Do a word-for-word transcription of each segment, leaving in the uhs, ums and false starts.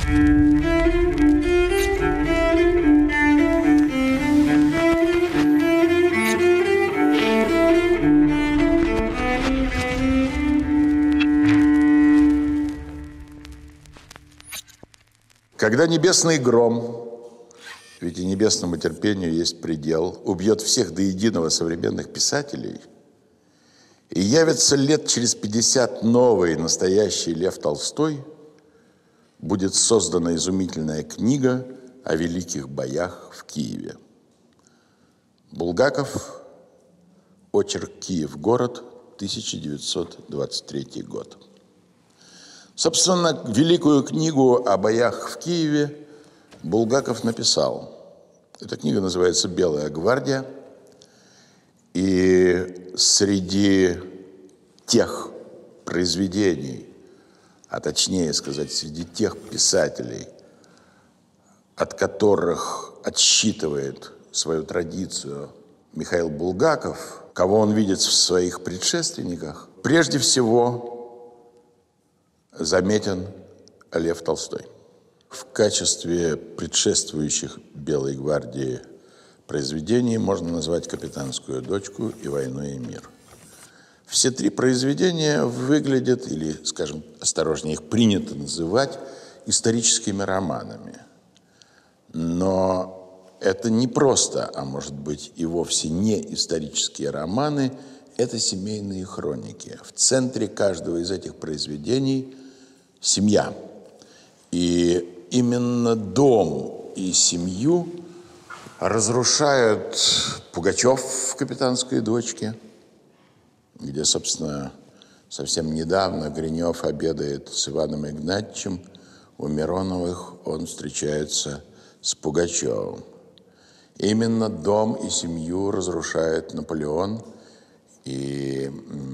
Когда небесный гром, ведь и небесному терпению есть предел, убьет всех до единого современных писателей, и явится лет через пятьдесят новый настоящий Лев Толстой, будет создана изумительная книга о великих боях в Киеве. Булгаков, очерк «Киев-город», тысяча девятьсот двадцать третий год. Собственно, великую книгу о боях в Киеве Булгаков написал. Эта книга называется «Белая гвардия». И среди тех произведений, а точнее сказать, среди тех писателей, от которых отсчитывает свою традицию Михаил Булгаков, кого он видит в своих предшественниках, прежде всего заметен Лев Толстой. В качестве предшествующих «Белой гвардии» произведений можно назвать «Капитанскую дочку» и «Войну и мир». Все три произведения выглядят, или, скажем, осторожнее, их принято называть историческими романами. Но это не просто, а может быть и вовсе не исторические романы, это семейные хроники. В центре каждого из этих произведений семья. И именно дом и семью разрушают Пугачев в «Капитанской дочке», где, собственно, совсем недавно Гринев обедает с Иваном Игнатьевичем. У Мироновых он встречается с Пугачевым. Именно дом и семью разрушает Наполеон, и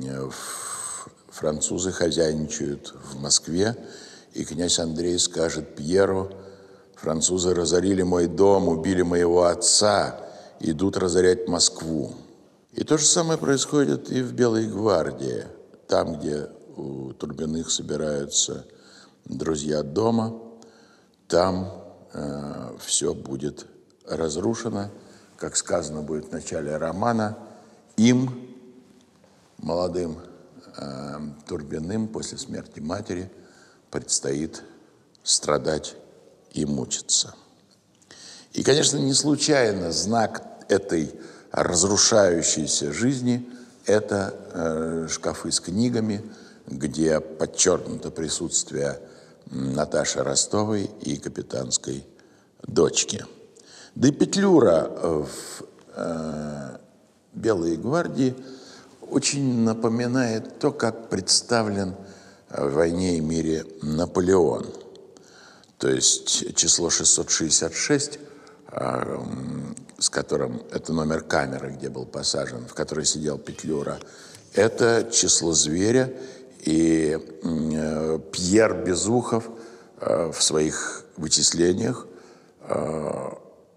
французы хозяйничают в Москве, и князь Андрей скажет Пьеру: «Французы разорили мой дом, убили моего отца, идут разорять Москву». И то же самое происходит и в «Белой гвардии», там, где у Турбиных собираются друзья дома, там э, все будет разрушено, как сказано будет в начале романа, им, молодым э, Турбиным, после смерти матери, предстоит страдать и мучиться. И, конечно, не случайно знак этой разрушающейся жизни – это э, шкафы с книгами, где подчеркнуто присутствие Наташи Ростовой и «Капитанской дочки». Да и Петлюра в э, «Белой гвардии» очень напоминает то, как представлен в «Войне и мире» Наполеон. То есть число шестьсот шестьдесят шесть, э, с которым, это номер камеры, где был посажен, в которой сидел Петлюра, это число зверя, и э, Пьер Безухов э, в своих вычислениях, э,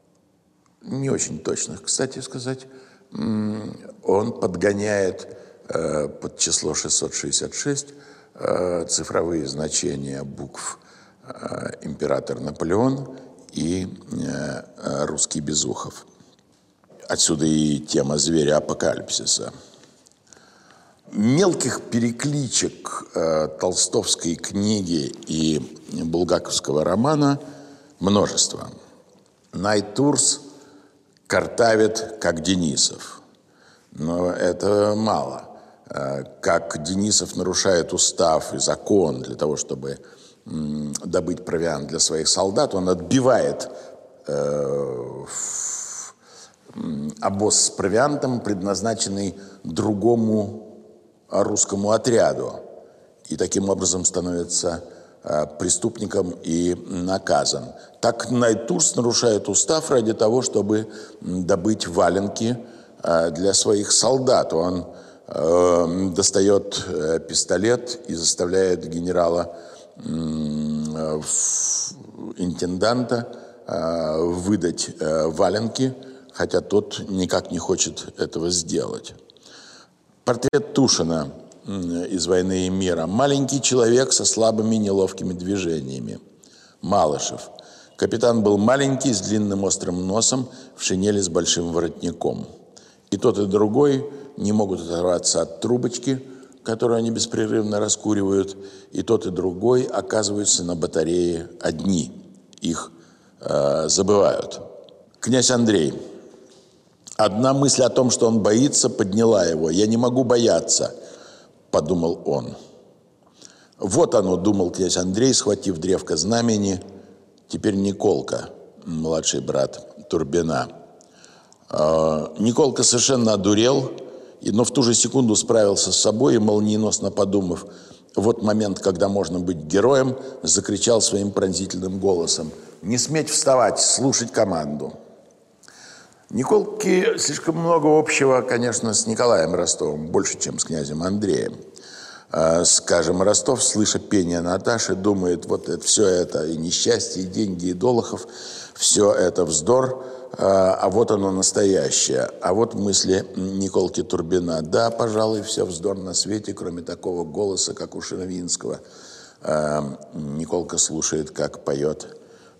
не очень точных, кстати сказать, э, он подгоняет э, под число шестьсот шестьдесят шесть э, цифровые значения букв э, император Наполеон и э, русский Безухов. Отсюда и тема зверя-апокалипсиса. Мелких перекличек э, толстовской книги и булгаковского романа множество. Найтурс картавит, как Денисов. Но это мало. Э, как Денисов нарушает устав и закон для того, чтобы м, добыть провиант для своих солдат, он отбивает э, обоз с провиантом, предназначенный другому русскому отряду, и таким образом становится э, преступником и наказан. Так Найтурс нарушает устав ради того, чтобы добыть валенки э, для своих солдат. Он э, достает э, пистолет и заставляет генерала э, интенданта э, выдать э, валенки, хотя тот никак не хочет этого сделать. Портрет Тушина из «Войны и мира». Маленький человек со слабыми неловкими движениями. Малышев. Капитан был маленький, с длинным острым носом, в шинели с большим воротником. И тот, и другой не могут оторваться от трубочки, которую они беспрерывно раскуривают, и тот, и другой оказываются на батарее одни. Их э, забывают. Князь Андрей. Одна мысль о том, что он боится, подняла его. «Я не могу бояться», — подумал он. «Вот оно», — думал князь Андрей, схватив древко знамени. Теперь Николка, младший брат Турбина. Э, Николка совершенно одурел, но в ту же секунду справился с собой и, молниеносно подумав, вот момент, когда можно быть героем, закричал своим пронзительным голосом: «Не сметь вставать, слушать команду!» Николки слишком много общего, конечно, с Николаем Ростовым, больше, чем с князем Андреем. Скажем, Ростов, слыша пение Наташи, думает, вот это, все это и несчастье, и деньги, и Долохов, все это вздор, а вот оно настоящее. А вот мысли Николки Турбина. Да, пожалуй, все вздор на свете, кроме такого голоса, как у Шервинского. Николка слушает, как поет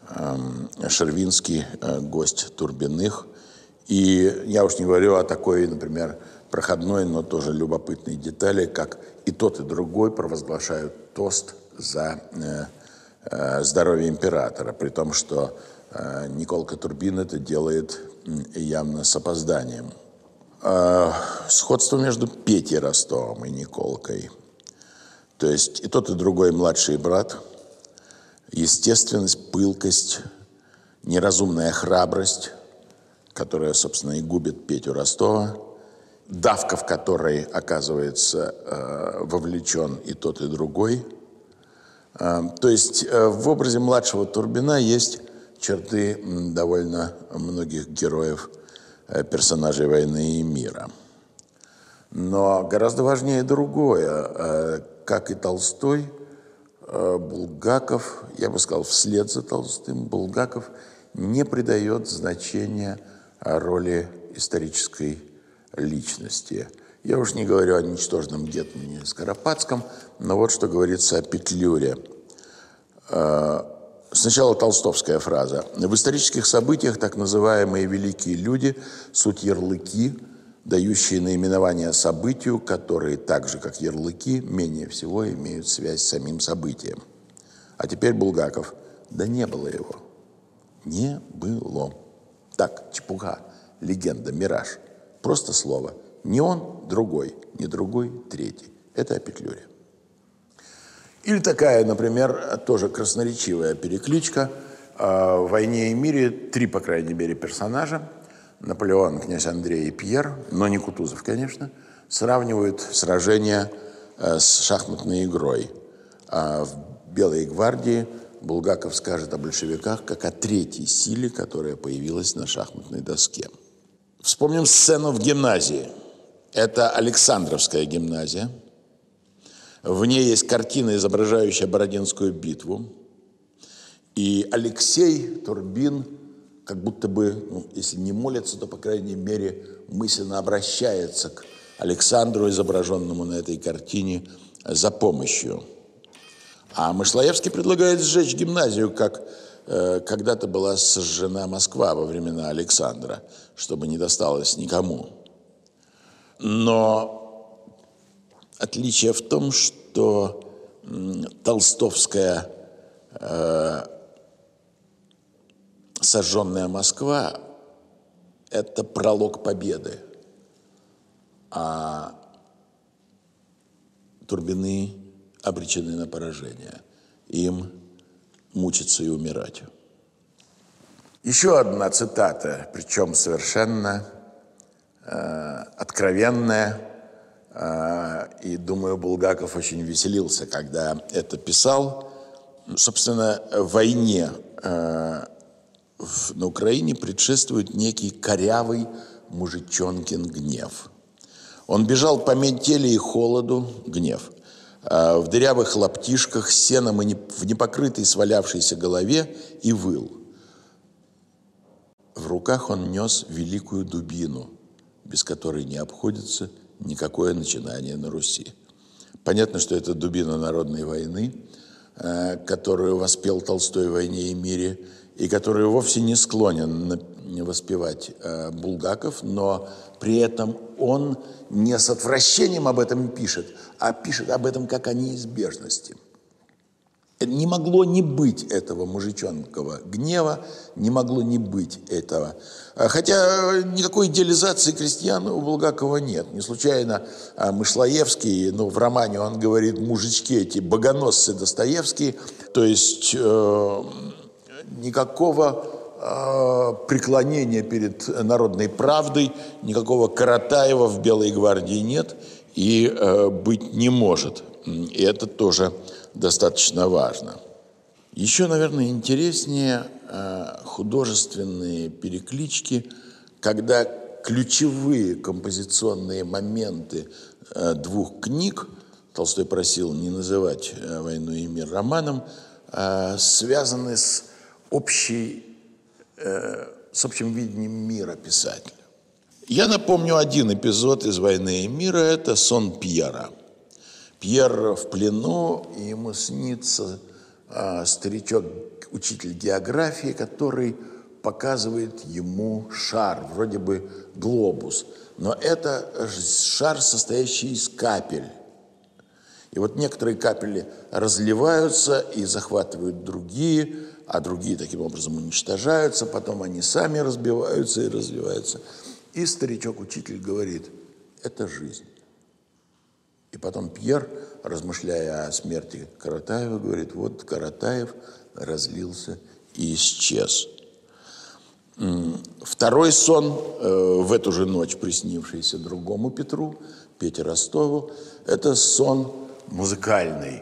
Шервинский, гость Турбиных. И я уж не говорю о такой, например, проходной, но тоже любопытной детали, как и тот, и другой провозглашают тост за э, э, здоровье императора, при том, что э, Николка Турбин это делает явно с опозданием. Э, сходство между Петей Ростовым и Николкой. То есть и тот, и другой младший брат. Естественность, пылкость, неразумная храбрость, которая, собственно, и губит Петю Ростова, давка, в которой оказывается э, вовлечен и тот, и другой. Э, то есть э, в образе младшего Турбина есть черты м, довольно многих героев, э, персонажей «Войны и мира». Но гораздо важнее другое. Э, как и Толстой, э, Булгаков, я бы сказал, вслед за Толстым, Булгаков не придает значения роли исторической личности. Я уж не говорю о ничтожном гетмане Скоропадском, но вот что говорится о Петлюре. Сначала толстовская фраза. В исторических событиях так называемые великие люди – суть ярлыки, дающие наименование событию, которые, так же как ярлыки, менее всего имеют связь с самим событием. А теперь Булгаков. Да не было его. Не было. Так, чепуха, легенда, мираж. Просто слово. Не он, другой, не другой, третий. Это о Петлюре. Или такая, например, тоже красноречивая перекличка. В «Войне и мире» три, по крайней мере, персонажа. Наполеон, князь Андрей и Пьер, но не Кутузов, конечно, сравнивают сражения с шахматной игрой. В «Белой гвардии» Булгаков скажет о большевиках как о третьей силе, которая появилась на шахматной доске. Вспомним сцену в гимназии. Это Александровская гимназия. В ней есть картина, изображающая Бородинскую битву. И Алексей Турбин как будто бы, ну, если не молится, то, по крайней мере, мысленно обращается к Александру, изображенному на этой картине, за помощью. А Мышлоевский предлагает сжечь гимназию, как э, когда-то была сожжена Москва во времена Александра, чтобы не досталось никому. Но отличие в том, что м, толстовская э, сожженная Москва – это пролог победы, а Турбины обречены на поражение. Им мучиться и умирать. Еще одна цитата, причем совершенно э, откровенная. Э, и, думаю, Булгаков очень веселился, когда это писал. Собственно, войне э, в, на Украине предшествует некий корявый мужичонкин гнев. Он бежал по метели и холоду, гнев, в дырявых лаптишках, сеном и в непокрытой свалявшейся голове и выл. В руках он нес великую дубину, без которой не обходится никакое начинание на Руси. Понятно, что это дубина народной войны, которую воспел Толстой в «Войне и мире», и которую вовсе не склонен воспевать Булгаков, но при этом он не с отвращением об этом пишет, а пишет об этом как о неизбежности. Не могло не быть этого мужичонского гнева, не могло не быть этого. Хотя никакой идеализации крестьян у Булгакова нет. Не случайно Мышлоевский, ну, в романе он говорит «мужички эти, богоносцы Достоевские», то есть э, никакого э, преклонения перед народной правдой, никакого Каратаева в «Белой гвардии» нет и э, быть не может. И это тоже достаточно важно. Еще, наверное, интереснее э, художественные переклички, когда ключевые композиционные моменты э, двух книг, Толстой просил не называть э, «Войну и мир» романом, э, связаны с, общей, э, с общим видением мира писателя. Я напомню один эпизод из «Войны и мира» – это сон Пьера. Пьер в плену, и ему снится а, старичок, учитель географии, который показывает ему шар, вроде бы глобус. Но это шар, состоящий из капель. И вот некоторые капели разливаются и захватывают другие, а другие таким образом уничтожаются, потом они сами разбиваются и разливаются. И старичок-учитель говорит: это жизнь. И потом Пьер, размышляя о смерти Каратаева, говорит: вот Каратаев разлился и исчез. Второй сон, в эту же ночь приснившийся другому Петру, Пете Ростову, это сон музыкальный.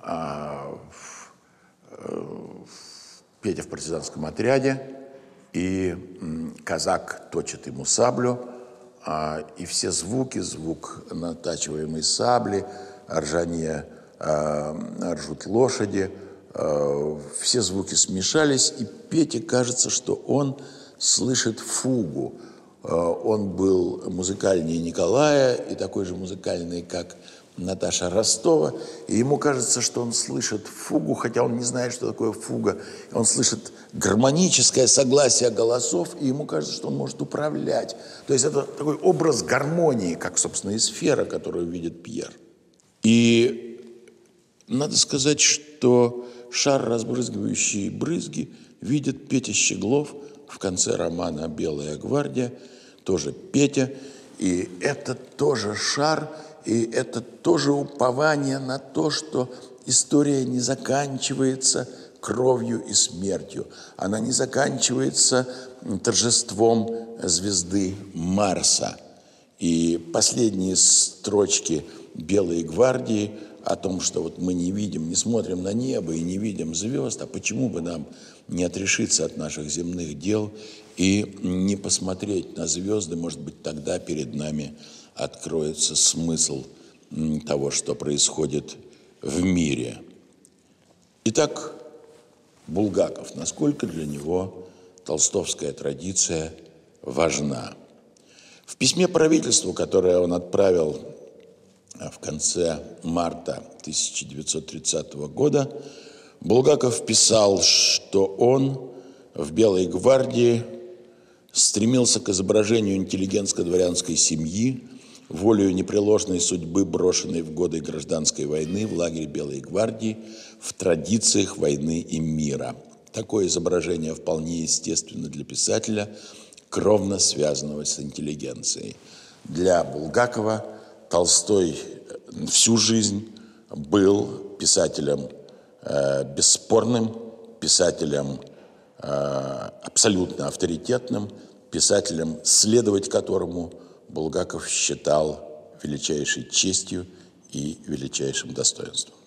Петя в партизанском отряде, и казак точит ему саблю, и все звуки, звук натачиваемой сабли, ржание, ржут лошади, все звуки смешались, и Пете кажется, что он слышит фугу. Он был музыкальнее Николая и такой же музыкальный, как Наташа Ростова, и ему кажется, что он слышит фугу, хотя он не знает, что такое фуга. Он слышит гармоническое согласие голосов, и ему кажется, что он может управлять. То есть это такой образ гармонии, как, собственно, и сфера, которую видит Пьер. И надо сказать, что шар, разбрызгивающий брызги, видит Петя Щеглов в конце романа «Белая гвардия», тоже Петя, и это тоже шар. И это тоже упование на то, что история не заканчивается кровью и смертью. Она не заканчивается торжеством звезды Марса. И последние строчки «Белой гвардии» о том, что вот мы не видим, не смотрим на небо и не видим звезд, а почему бы нам не отрешиться от наших земных дел и не посмотреть на звезды, может быть, тогда перед нами откроется смысл того, что происходит в мире. Итак, Булгаков, насколько для него толстовская традиция важна. В письме правительству, которое он отправил в конце марта тысяча девятьсот тридцатого года, Булгаков писал, что он в «Белой гвардии» стремился к изображению интеллигентско-дворянской семьи, волею непреложной судьбы, брошенной в годы гражданской войны в лагере Белой гвардии, в традициях войны и мира. Такое изображение вполне естественно для писателя, кровно связанного с интеллигенцией. Для Булгакова Толстой всю жизнь был писателем э, бесспорным, писателем э, абсолютно авторитетным, писателем, следовать которому Булгаков считал величайшей честью и величайшим достоинством.